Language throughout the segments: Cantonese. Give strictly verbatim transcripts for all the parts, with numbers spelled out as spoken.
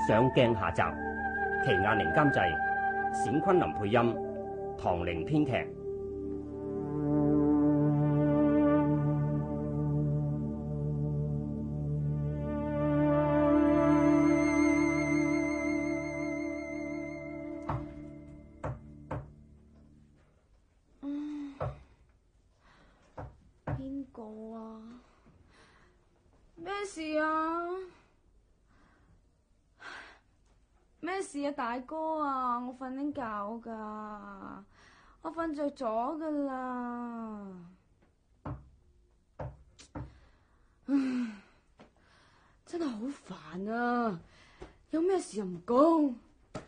上鏡下集，祁亞寧監製，冼昆林配音，唐玲編劇。 邊個啊？咩事啊？咩事啊，大哥啊！我瞓緊覺噶，我瞓着咗噶啦。唉，真係好煩啊！有咩事又唔講？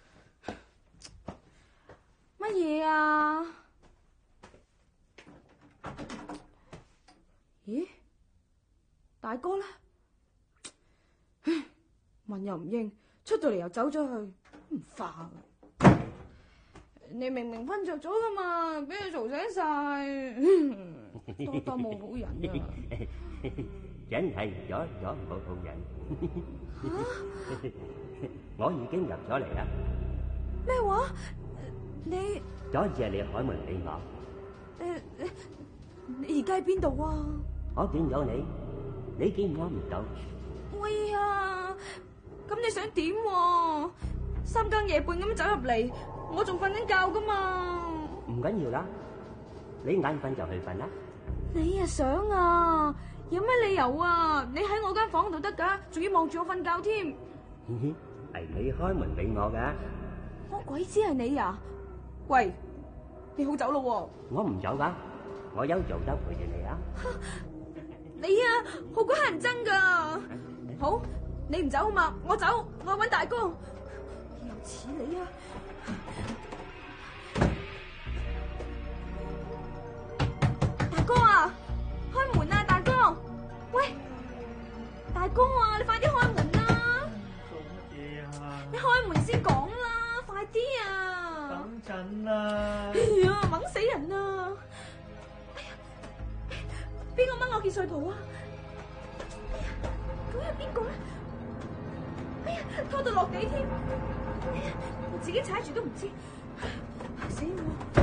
乜嘢啊？咦？大哥呢？唉，問又唔應，出到嚟又走咗去，唔化㗎。你明明瞓着咗噶嘛，俾佢嘈醒晒，多多冇好人啊！ 真係咗咗冇好人。 嚇！ 我已經入咗嚟啦。 咩話？你多謝你開門俾我。 誒誒，你而家喺邊度啊？ 我見到你，你見我唔到。 喂呀！咁你想點喎？三更夜半咁走入嚟，我仲瞓緊覺噶嘛。 唔緊要啦，你眼瞓就去瞓啦。 你啊想啊？有咩理由啊？你喺我間房度得噶，仲要望住我瞓覺添。 係你開門俾我噶。 我鬼知係你啊！喂，你好走咯喎。 我唔走噶，我有做得陪住你啊。 你啊，好鬼乞人憎噶。好，你唔走嘛，我走，我搵大哥。又似你啊！大哥啊，開門啊，大哥！喂，大哥啊，你快啲開門啦！ 做乜嘢啊？ 你開門先講啦，快啲啊！ 等陣啦。 哎呀，掹死人啊！哎呀，邊個掹我件睡袍啊？哎呀，究竟係邊個咧？哎呀，拖到落地添！哎呀，我自己踩住都唔知，嚇死我！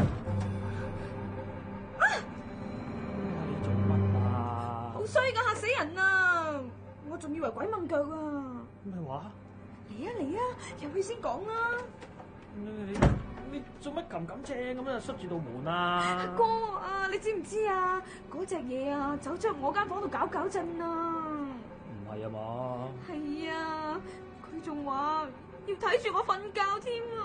啊！ 你做乜啊？ 好衰噶，嚇死人啊！我仲以為鬼掹腳啊！ 咩話？ 嚟啊嚟啊，入去先講啦！ 你你你做乜咁咁正咁樣塞住道門啊？ 阿哥啊，你知唔知啊？嗰隻嘢啊，走咗入我間房度搞搞震啊！ 唔係啊嘛？ 係啊，佢仲話要睇住我瞓覺添啊！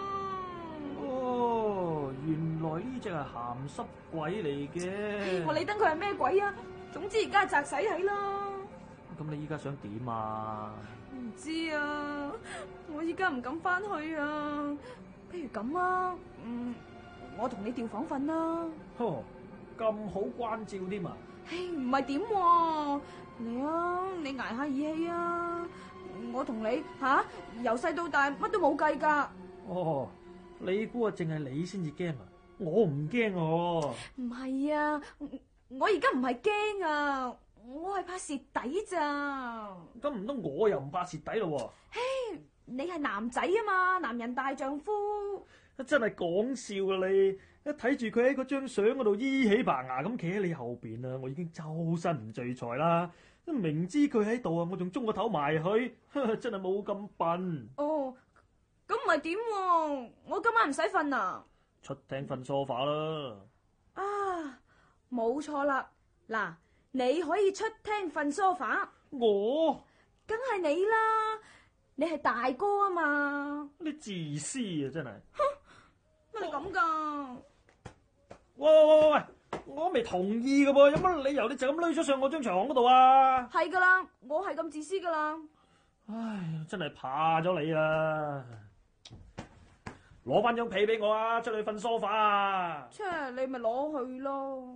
哦，原來呢隻係鹹濕鬼嚟嘅。 我理得佢係咩鬼啊？總之而家係砸死喺啦！ 咁你依家想點啊？ 唔知啊，我依家唔敢翻去啊！不如咁啊，嗯，我同你調房瞓啦。 呵，咁好關照添啊！ 唉，唔係點喎？嚟啊，你捱下義氣啊！我同你吓由細到大乜都冇計噶。 哦，你估啊，淨係你先至驚啊？我唔驚喎。 唔係啊，我而家唔係驚啊，我係怕蝕底咋。 咁唔通我又唔怕蝕底咯喎？ 嘿，你係男仔啊嘛，男人大丈夫。 真係講笑啊你！一睇住佢喺嗰張相嗰度依起棚牙咁企喺你後邊啊，我已經周身唔聚財啦。明知佢喺度啊，我仲中個頭埋去，真係冇咁笨。 哦，咁唔係點喎？我今晚唔使瞓啊！ 出廳瞓梳化啦。 啊，冇錯啦！嗱，你可以出廳瞓梳化， 我梗係你啦，你係大哥啊嘛！ 你自私啊，真係！ 哼，乜你咁噶？ 喂喂喂喂喂，我未同意噶噃，有乜理由你就咁攆咗上我張床嗰度啊？ 係噶啦，我係咁自私噶啦。 唉，真係怕咗你啊！攞翻張被俾我啊，出去瞓梳化啊！ 切，你咪攞去咯。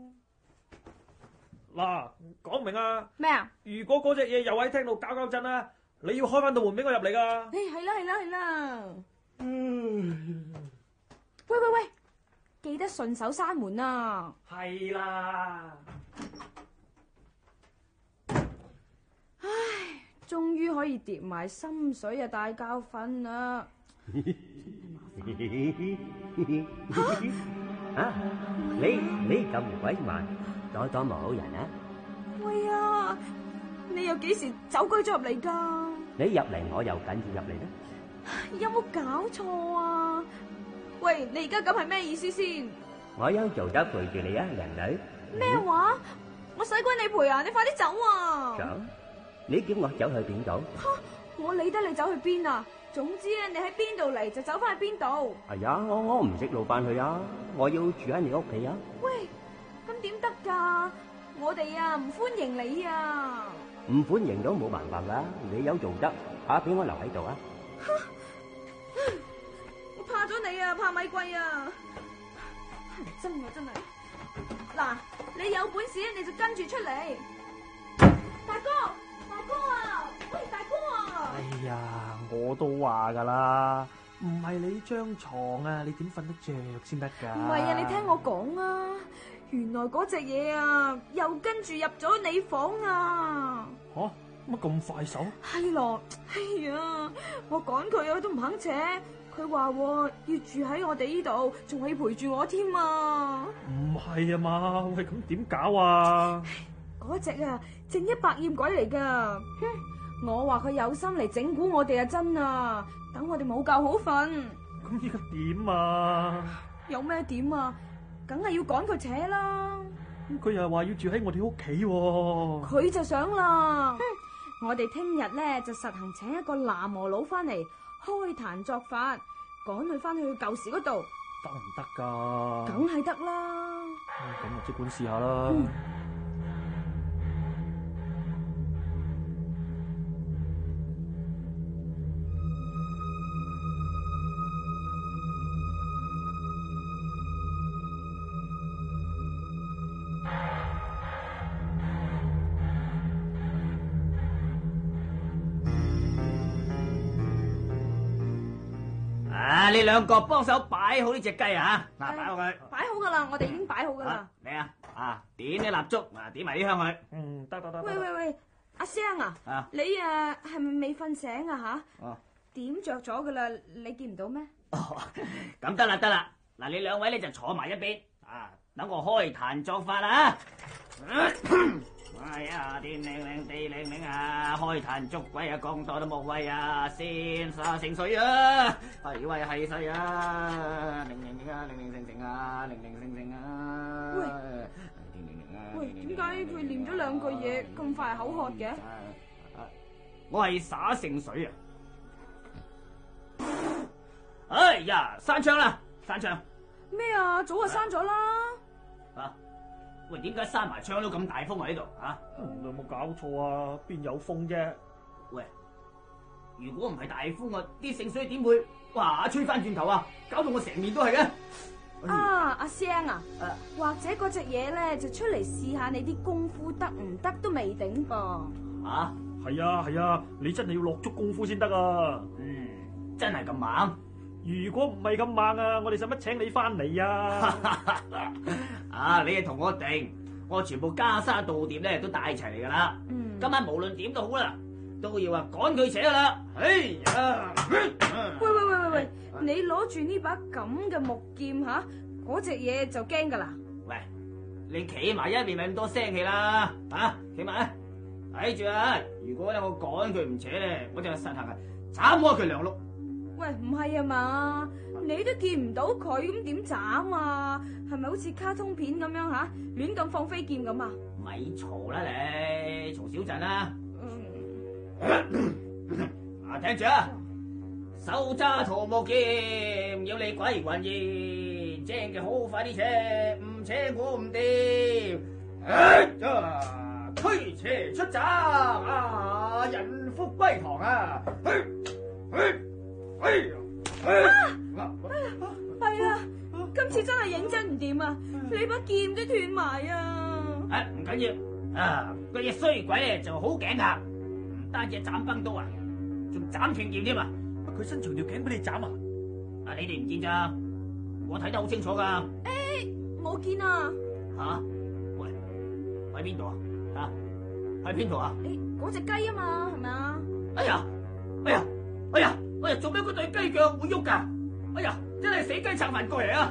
嗱，講明啊！ 咩啊？ 如果嗰隻嘢又喺廳度搞搞震啊，你要開翻道門俾我入嚟噶。 誒，係啦係啦係啦。 嗯， 喂喂喂，記得順手閂門啊！ 係啦。 終於可以跌埋心水啊大教訓啦！ 啊！你你咁鬼慢，多多冇人啊！ 喂啊！你又幾時走鬼咗入嚟噶？ 你入嚟，我又緊要入嚟啦！ 有冇搞錯啊？喂，你而家咁係咩意思先？ 我有做得陪住你啊，靚女。 咩話？我使鬼你陪啊！你快啲走啊！ 走？你叫我走去邊度？ 我理得你走去邊啊！總之咧，你喺邊度嚟就走翻去邊度。 哎呀，我我唔識路翻去啊！我要住喺你屋企啊！ 喂，咁點得噶？我哋啊唔歡迎你啊！ 唔歡迎都冇辦法啦，你有做得，怕俾我留喺度啊！ 我怕咗你啊，怕米貴啊！真啊真係，嗱，你有本事咧你就跟住出嚟，大哥大哥啊！喂，大哥啊！ 哎呀，我都話噶啦，唔係你張床啊，你點瞓得着先得噶？ 唔係啊，你聽我講啊，原來嗰隻嘢啊，又跟住入咗你房啊！ 吓，乜咁快手？ 係咯，哎呀，我趕佢啊，都唔肯扯。佢話要住喺我哋呢度，仲可以陪住我添啊！ 唔係啊嘛，喂，咁點搞啊？ 嗰隻啊，正一百厭鬼嚟噶！哼，我話佢有心嚟整蠱我哋啊，真啊！等我哋冇覺好瞓。 咁依家點啊？ 有咩點啊？梗係要趕佢扯啦！ 咁佢又話要住喺我哋屋企喎。 佢就想啦，哼！我哋聽日咧就實行請一個南無佬翻嚟開壇作法，趕佢翻去舊時嗰度， 得唔得噶？ 梗係得啦。 咁啊，即管試下啦。 嗯啊！你兩個幫手擺好呢隻雞啊！嗱，擺好佢， 擺好噶啦，我哋已經擺好噶啦。 嚟啊！啊，點啲蠟燭，啊，點埋啲香去。 嗯，得得得。 喂喂喂，阿聲啊， 啊你啊係咪未瞓醒啊吓？ 哦， 點着咗噶啦，你見唔到咩？ 哦，咁得啦得啦，嗱，你兩位咧就坐埋一邊，啊，等我開壇作法啦。哎呀，天靈靈地靈靈啊，開壇捉鬼啊，講多都冇謂啊，先殺成水啊，係為係勢啊，靈靈靈啊，靈靈成成啊，靈靈成成啊。 喂喂，點解佢念咗兩句嘢咁快口渴嘅？ 我係灑聖水啊！哎呀，閂窗啦，閂窗。 咩啊？早就閂咗啦。 啊！喂，點解閂埋窗都咁大風啊？呢度啊？ 你有冇搞錯啊？邊有風啫？ 喂，如果唔係大風啊，啲聖水點會哇吹翻轉頭啊？搞到我成面都係嘅。 啊，阿聲啊， 啊或者嗰隻嘢咧就出嚟試下你啲功夫得唔得都未定噃。 啊？ 係啊係啊，你真係要落足功夫先得啊！ 嗯，真係咁猛？ 如果唔係咁猛啊，我哋使乜請你翻嚟啊？ 啊，你係同我定，我全部袈裟道碟咧都帶齊嚟噶啦。 嗯， 今晚無論點都好啦，都要話趕佢扯噶啦。哎呀！ 喂喂喂喂喂，你攞住呢把咁嘅木劍吓，嗰隻嘢就驚噶啦。 喂，你企埋一邊咪咁多聲氣啦，啊，企埋啊，睇住啊！如果咧我趕佢唔扯咧，我就實行啊斬開佢兩碌。 喂，唔係啊嘛，你都見唔到佢，咁點斬啊？係咪好似卡通片咁樣吓，亂咁放飛劍咁啊？ 咪嘈啦你，嘈少陣啦。啊，聽住啊！手揸桃木劍，要你鬼魂現，正嘅好快啲扯，唔扯我唔掂。哎呀，驅邪出閘啊，人福歸堂啊！嘿，嘿，哎呀，哎呀， 係啊，今次真係認真唔掂啊！你把劍都斷埋啊！ 啊，唔緊要，啊，嗰隻衰鬼咧就好頸硬，唔單止斬崩刀啊，仲斬斷劍添啊！ 佢伸長條頸俾你斬啊！ 啊，你哋唔見咋？我睇得好清楚噶。 誒，我見啊！ 吓？喂，喺邊度啊？吓？ 喺邊度啊？ 你嗰隻雞啊嘛，係咪啊？ 哎呀，哎呀，哎呀，哎呀，做咩嗰對雞腳會喐噶？哎呀，真係死雞撐飯過嚟啊！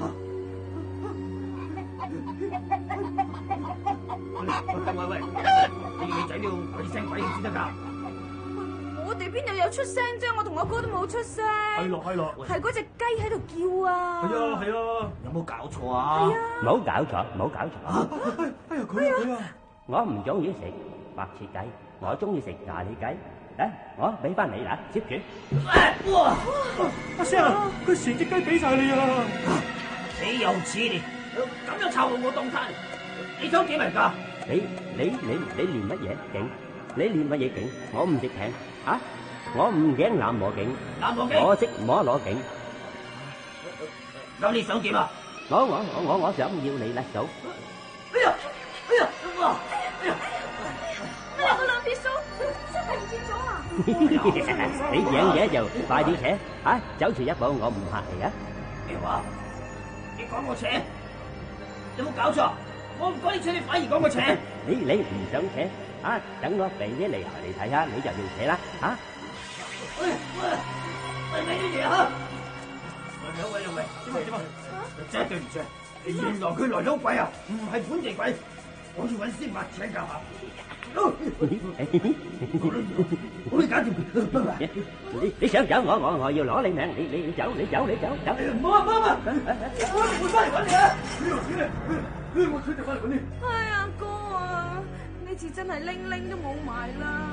喂喂喂，你你仔都要鬼聲鬼氣先得㗎。 我哋邊度有出聲啫？我同我哥都冇出聲。 係咯係咯， 係嗰隻雞喺度叫啊！ 係啊係啊， 有冇搞錯啊？ 係啊！ 冇搞錯，冇搞錯。 哎呀佢啊佢啊！ 我唔中意食白切雞，我中意食咖喱雞。嚟，我俾翻你啦，接住。 哇！ 阿聲啊，佢成隻雞俾晒你啊！ 豈有此理！咁樣抄到我當餐，你想點嚟㗎？ 你你你你練乜嘢勁？你練乜嘢勁？我唔識聽啊！我唔驚南無勁， 南無勁， 我識摩羅勁。 咁你想點啊？ 我我我我我想要你甩手。 哎呀哎呀哇！哎呀！ 咩嗰兩撇鬚真係唔見咗啊！ 你養嘢就快啲扯啊！走前一步，我唔客氣啊！ 咩話？你講我扯？有冇搞錯？我唔講你扯，你反而講我扯。 你你唔想扯啊？等我俾啲厲害你睇下，你就要扯啦啊！ 喂喂喂咩啲嘢啊？喂兩位兩位，點啊點啊？真係對唔住，原來佢來咗鬼啊，唔係本地鬼，我要揾司馬請教下。我哋搞掂佢。 你你想走我我我要攞你命，你你你走你走你走走。 唔好啊唔好啊！我會翻嚟揾你啊！我推就翻嚟揾你。 哎呀哥啊，呢次真係拎拎都冇埋啦！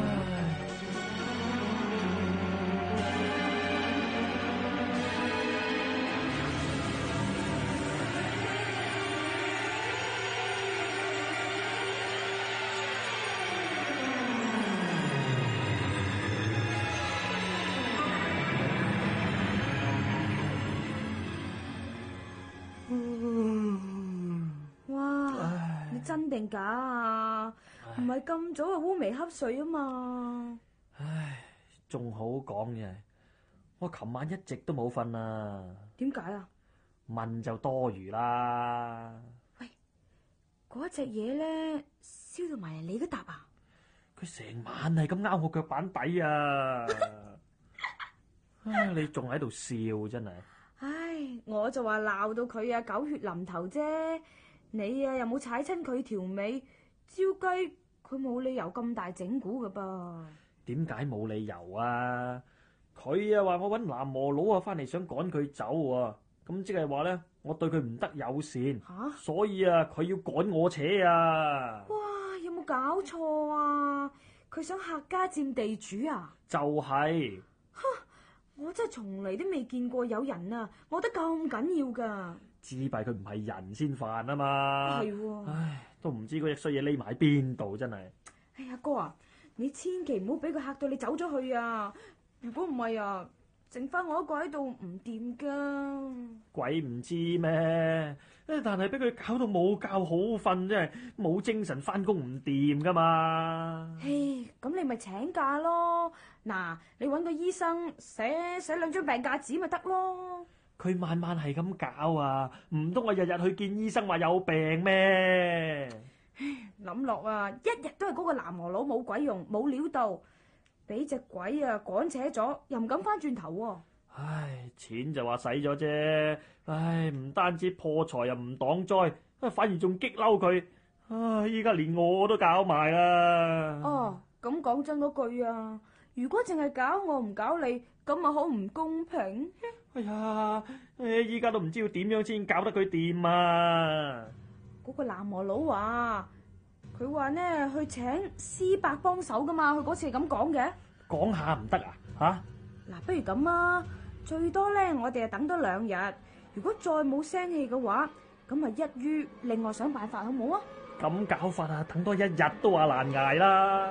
真定假啊？唔係咁早啊，烏眉瞌睡啊嘛。 唉，仲好講嘅，我琴晚一直都冇瞓啊。 點解啊？ 問就多餘啦。 喂，嗰隻嘢咧燒到埋嚟你嗰笪啊？ 佢成晚係咁拗我腳板底啊！唉，你仲喺度笑真係。 唉，我就話鬧到佢啊，狗血淋頭啫。你啊，又冇踩親佢條尾，招雞佢冇理由咁大整蠱噶噃。點解冇理由啊？佢啊話我搵南磨佬啊翻嚟想趕佢走喎，咁即係話咧我對佢唔得友善， 吓， 所以啊佢要趕我扯啊！ 哇，有冇搞錯啊？佢想客家佔地主啊？ 就係， 哼，我真係從嚟都未見過有人啊，我覺得咁緊要噶。 自閉佢唔係人先犯啊嘛， 係喎， 唉，都唔知嗰隻衰嘢匿埋喺邊度，真係。 哎呀哥啊，你千祈唔好俾佢嚇到你走咗去啊！如果唔係啊，剩翻我一個喺度唔掂噶。 鬼唔知咩？但係俾佢搞到冇覺好瞓，真係冇精神翻工唔掂噶嘛。 嘿，咁你咪請假咯。嗱，你搵個醫生寫寫兩張病假紙咪得咯。 佢晚晚係咁搞啊，唔通我日日去見醫生話有病咩？ 諗落啊，一日都係嗰個南河佬冇鬼用，冇料到，俾隻鬼啊趕扯咗，又唔敢翻轉頭喎。 唉，錢就話使咗啫，唉，唔單止破財又唔擋災，反而仲激嬲佢。唉，依家連我都搞埋啦。 哦，咁講真嗰句啊，如果淨係搞我唔搞你，咁咪好唔公平。 哎呀，誒，依家都唔知要點樣先搞得佢掂啊！ 嗰個南河佬話，佢話呢去請師伯幫手噶嘛，佢嗰次係咁講嘅。 講下唔得啊？吓？ 嗱，不如咁啊，最多咧我哋啊等多兩日，如果再冇聲氣嘅話，咁啊一於另外想辦法好唔好啊？ 咁搞法啊，等多一日都話難捱啦。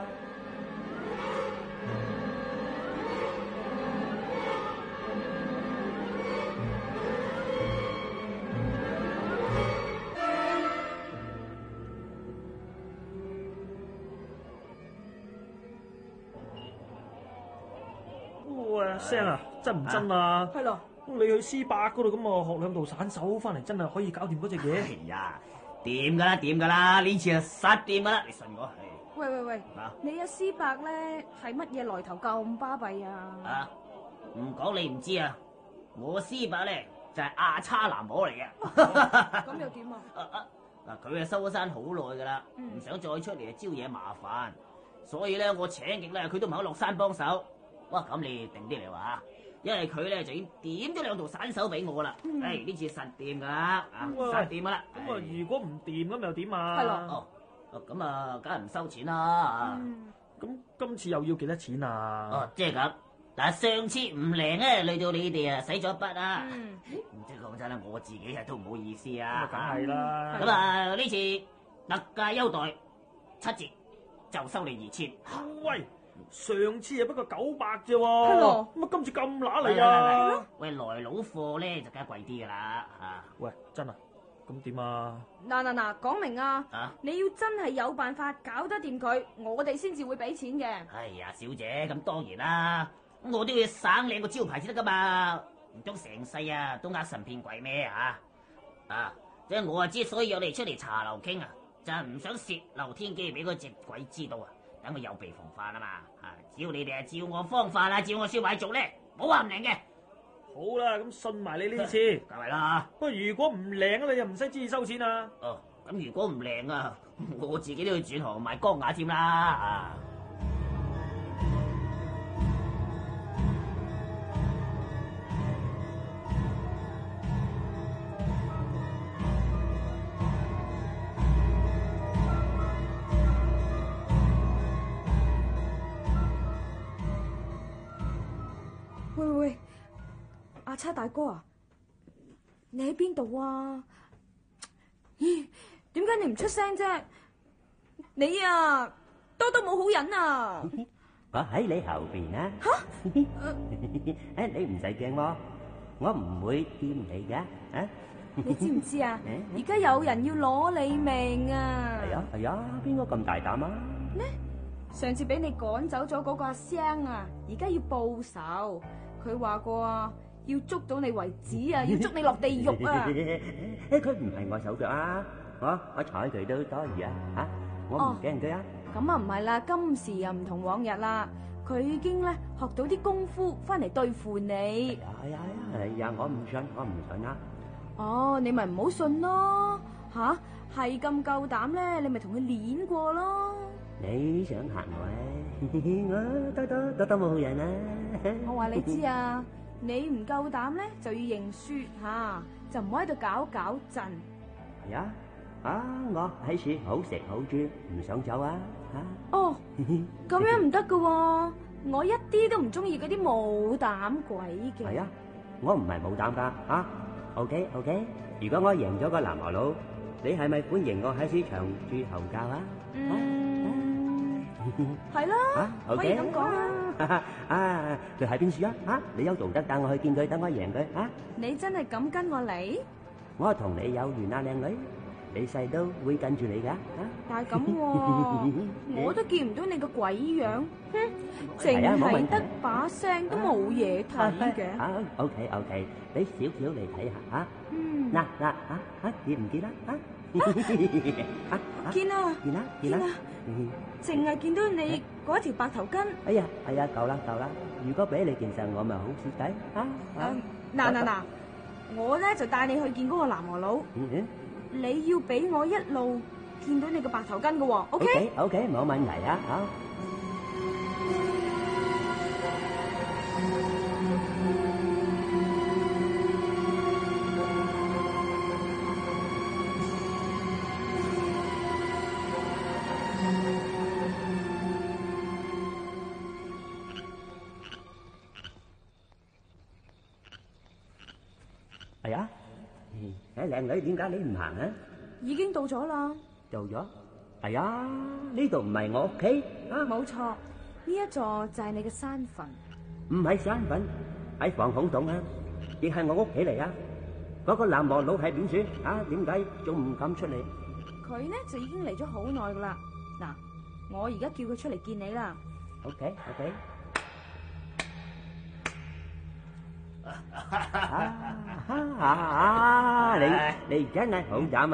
聲啊，真唔真啊？ 係咯， 你去師伯嗰度咁啊，學兩道散手翻嚟，真係可以搞掂嗰隻嘢。 哎呀，掂噶啦，掂噶啦，呢次啊實掂噶啦，你信我係。 喂喂喂， 啊你阿師伯咧係乜嘢來頭咁巴閉啊？ 啊，唔講你唔知啊！我師伯咧就係阿叉南婆嚟嘅。 咁又點啊？ 嗱，佢啊收咗山好耐噶啦，唔想再出嚟啊招惹麻煩，所以咧我請極咧佢都唔肯落山幫手。哇，咁你定啲嚟話啊，因為佢咧就已經點咗兩套散手俾我啦。誒，呢次實掂噶啦，啊實掂噶啦。 咁啊，如果唔掂咁又點啊？ 係咯哦，咁啊，梗係唔收錢啦。 咁今次又要幾多錢啊？ 哦，即係咁。嗱，上次唔靈咧，累到你哋啊使咗一筆啊。 嗯， 唔知講真啦，我自己啊都唔好意思咁啊， 啊。 梗係啦。 咁啊，呢次特價優待七折，就收你二千。 喂，上次啊不過九百啫喎， 係咯咁啊今次咁乸嚟啊？ 喂，來佬貨咧就梗係貴啲噶啦嚇。 喂，真啊？咁點啊？ 嗱嗱嗱，講明啊！ 啊， 你要真係有辦法搞得掂佢，我哋先至會俾錢嘅。 哎呀，小姐，咁當然啦，我都要省靚個招牌先得噶嘛，唔通成世啊都呃神騙鬼咩嚇？啊，即係我啊之所以有你出嚟茶樓傾啊，就係唔想泄漏天機俾嗰隻鬼知道啊，等佢有備防範啊嘛。啊，只要你哋係照我方法啦，照我說話做咧，冇話唔靈嘅。 好啦，咁信埋你呢次。 梗係啦。 不過如果唔靚啊，你又唔使旨意收錢啊？ 哦，咁如果唔靚啊，我自己都要轉行賣光雅添啦啊！ 喂喂喂，阿叉大哥啊，你喺邊度啊？咦，點解你唔出聲啫？你啊，多多冇好人啊！ 我喺你後邊啊！誒，你唔使驚喎，我唔會掂你噶啊！ 你知唔知啊？而家有人要攞你命啊！ 係啊係啊，邊個咁大膽啊？ 上次俾你趕走咗嗰個阿聲啊，而家要報仇。佢話過啊，要捉到你為止啊，要捉你落地獄啊！ 誒，佢唔係我手腳啊，我我睬佢都多餘啊！嚇，我唔驚佢啊！ 咁啊唔係啦，今時又唔同往日啦，佢已經咧學到啲功夫翻嚟對付你。 係啊係啊，我唔信，我唔信啊！ 哦，你咪唔好信咯，吓係咁夠膽咧，你咪同佢練過咯。 你想嚇我咧？我多多多多冇好人啊！ 我話你知啊，你唔夠膽咧就要認輸吓，就唔好喺度搞搞震。 係啊，啊我喺處好食好住，唔想走啊！嚇哦，咁樣唔得噶，我一啲都唔中意嗰啲冇膽鬼嘅。 係啊，我唔係冇膽噶啊 ！OK OK，如果我贏咗個南河佬，你係咪歡迎我喺市場駐候教啊？ 嗯，係啦， 啊可以 OK 咁講啊。 啊，佢喺邊處啊？啊，你有道德帶我去見佢，等我贏佢啊！ 你真係咁跟我嚟？ 我同你有緣啊，靚女，你細都會跟住你噶啊！ 但係咁喎，我都見唔到你個鬼樣，哼，淨係啊冇問題係得把聲都冇嘢睇嘅。 啊 OK OK，俾少少嚟睇下啊！ 嗯， 嗱嗱啊啊，見唔見啊？啊啊啊見啊， 見啦見啦見啊， 嗯淨係見到你嗰一條白頭巾。 哎呀，哎呀，夠啦夠啦！如果俾你件實，我咪好蝕底啊！啊嗱嗱嗱，我咧就帶你去見嗰個南河佬， 嗯嗯你要俾我一路見到你個白頭巾嘅喎，OK？ ，OK OK，冇問題啊！好。係啊，誒靚女，點解你唔行啊？ 已經到咗啦， 到咗，係啊，呢度唔係我屋企啊， 冇錯，呢一座就係你嘅山墳。 唔係山墳，喺防空洞啊，亦係我屋企嚟啊。嗰個南河佬係點算啊？點解仲唔敢出嚟？ 佢呢就已經嚟咗好耐噶啦。嗱，我而家叫佢出嚟見你啦。 OK OK。啊啊啊！你你真係好膽啊！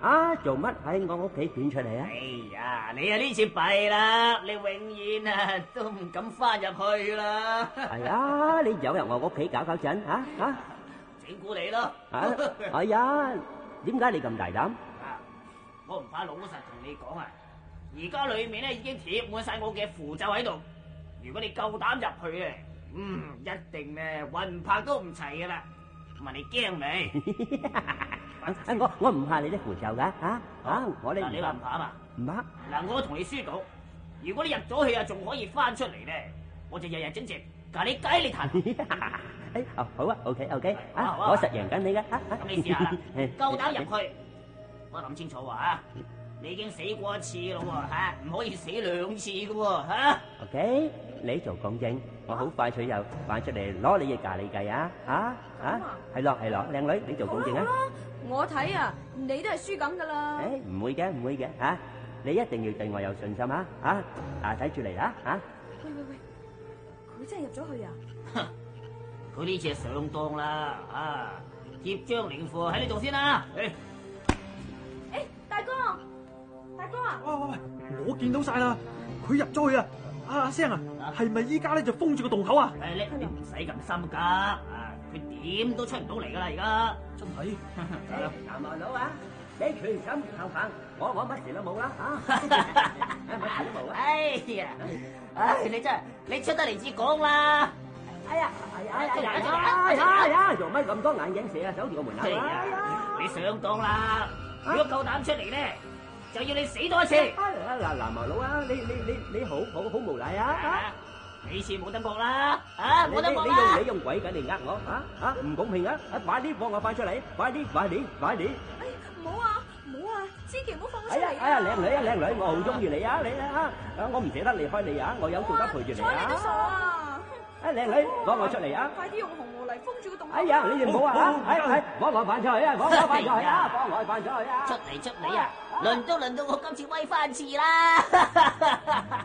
啊，做乜喺我屋企捲出嚟啊？ 哎呀，你啊呢次弊啦，你永遠啊都唔敢翻入去啦。 係啊，你走入我屋企搞搞震啊啊！ 整蠱你咯。 啊，哎呀，點解你咁大膽？ 啊，我唔怕老實同你講啊，而家裏面咧已經貼滿晒我嘅符咒喺度。如果你夠膽入去咧，嗯，一定咧魂魄都唔齊噶啦。問你驚未？ 我我唔怕你啲符咒噶，啊啊！我哋嗱，你話唔怕嘛？ 唔怕。 嗱，我同你輸到，如果你入咗去啊，仲可以翻出嚟咧，我就日日整隻咖喱雞你彈。 誒，哦，好啊 ，OK OK， 好啊啊，我實贏緊你噶。 咁你試下啦，夠膽入去，我諗清楚啊！你已經死過一次咯喎，嚇，唔可以死兩次噶喎，嚇。 OK，你做公證，我好快脆又翻出嚟攞你嘅咖喱雞啊！啊啊，係咯係咯，靚女，你做公證啊！ 我睇啊，你都係輸緊噶啦。 誒，唔會嘅唔會嘅嚇，你一定要對我有信心啊！啊啊，睇住嚟啦嚇！ 喂喂喂，佢真係入咗去啊！ 哼，佢呢次係上當啦，啊，貼張靈符喺呢度先啦。誒， 誒，大哥，大哥啊！ 喂喂喂，我見到晒啦，佢入咗去啊！阿阿聲啊，係咪依家咧就封住個洞口啊？ 誒，你你唔使咁心急啊，佢點都出唔到嚟噶啦，而家。 真係。 南華佬啊，你全心投降，我我乜事都冇啦嚇，乜事都冇啊！ 哎呀，唉，你真係你出得嚟至講啦。 哎呀，哎呀，哎呀，哎呀，哎呀，做乜咁多眼影蛇啊？守住個門口啊！ 你上當啦！如果夠膽出嚟咧，就要你死多一次。 嗱，南華佬啊，你你你你好好好無賴啊！ 呢次冇得搏啦，啊冇得搏啦！ 你用你用鬼計嚟呃我啊啊！唔公平啊！快啲放我翻出嚟！快啲快啲快啲！ 哎，唔好啊，唔好啊，千祈唔好放我出哎呀嚟啊！ 哎呀，靚女啊靚女，我好中意你啊你啊！我唔捨得離開你啊！我有做得陪住你睬你都傻啊！ 啊！ 啊靚女，放我出嚟啊！ 快啲用紅毛嚟封住個洞口！ 哎呀，你哋唔好啊！係係，放我翻出去啊！放我翻出去啊！放我翻出去啊！ 出嚟出嚟啊！輪都輪到我今次威翻次啦！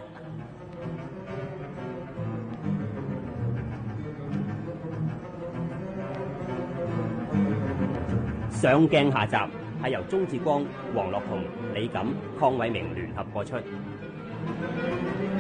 上鏡下集係由鍾志光、黃樂同、李錦、鄺偉明聯合播出。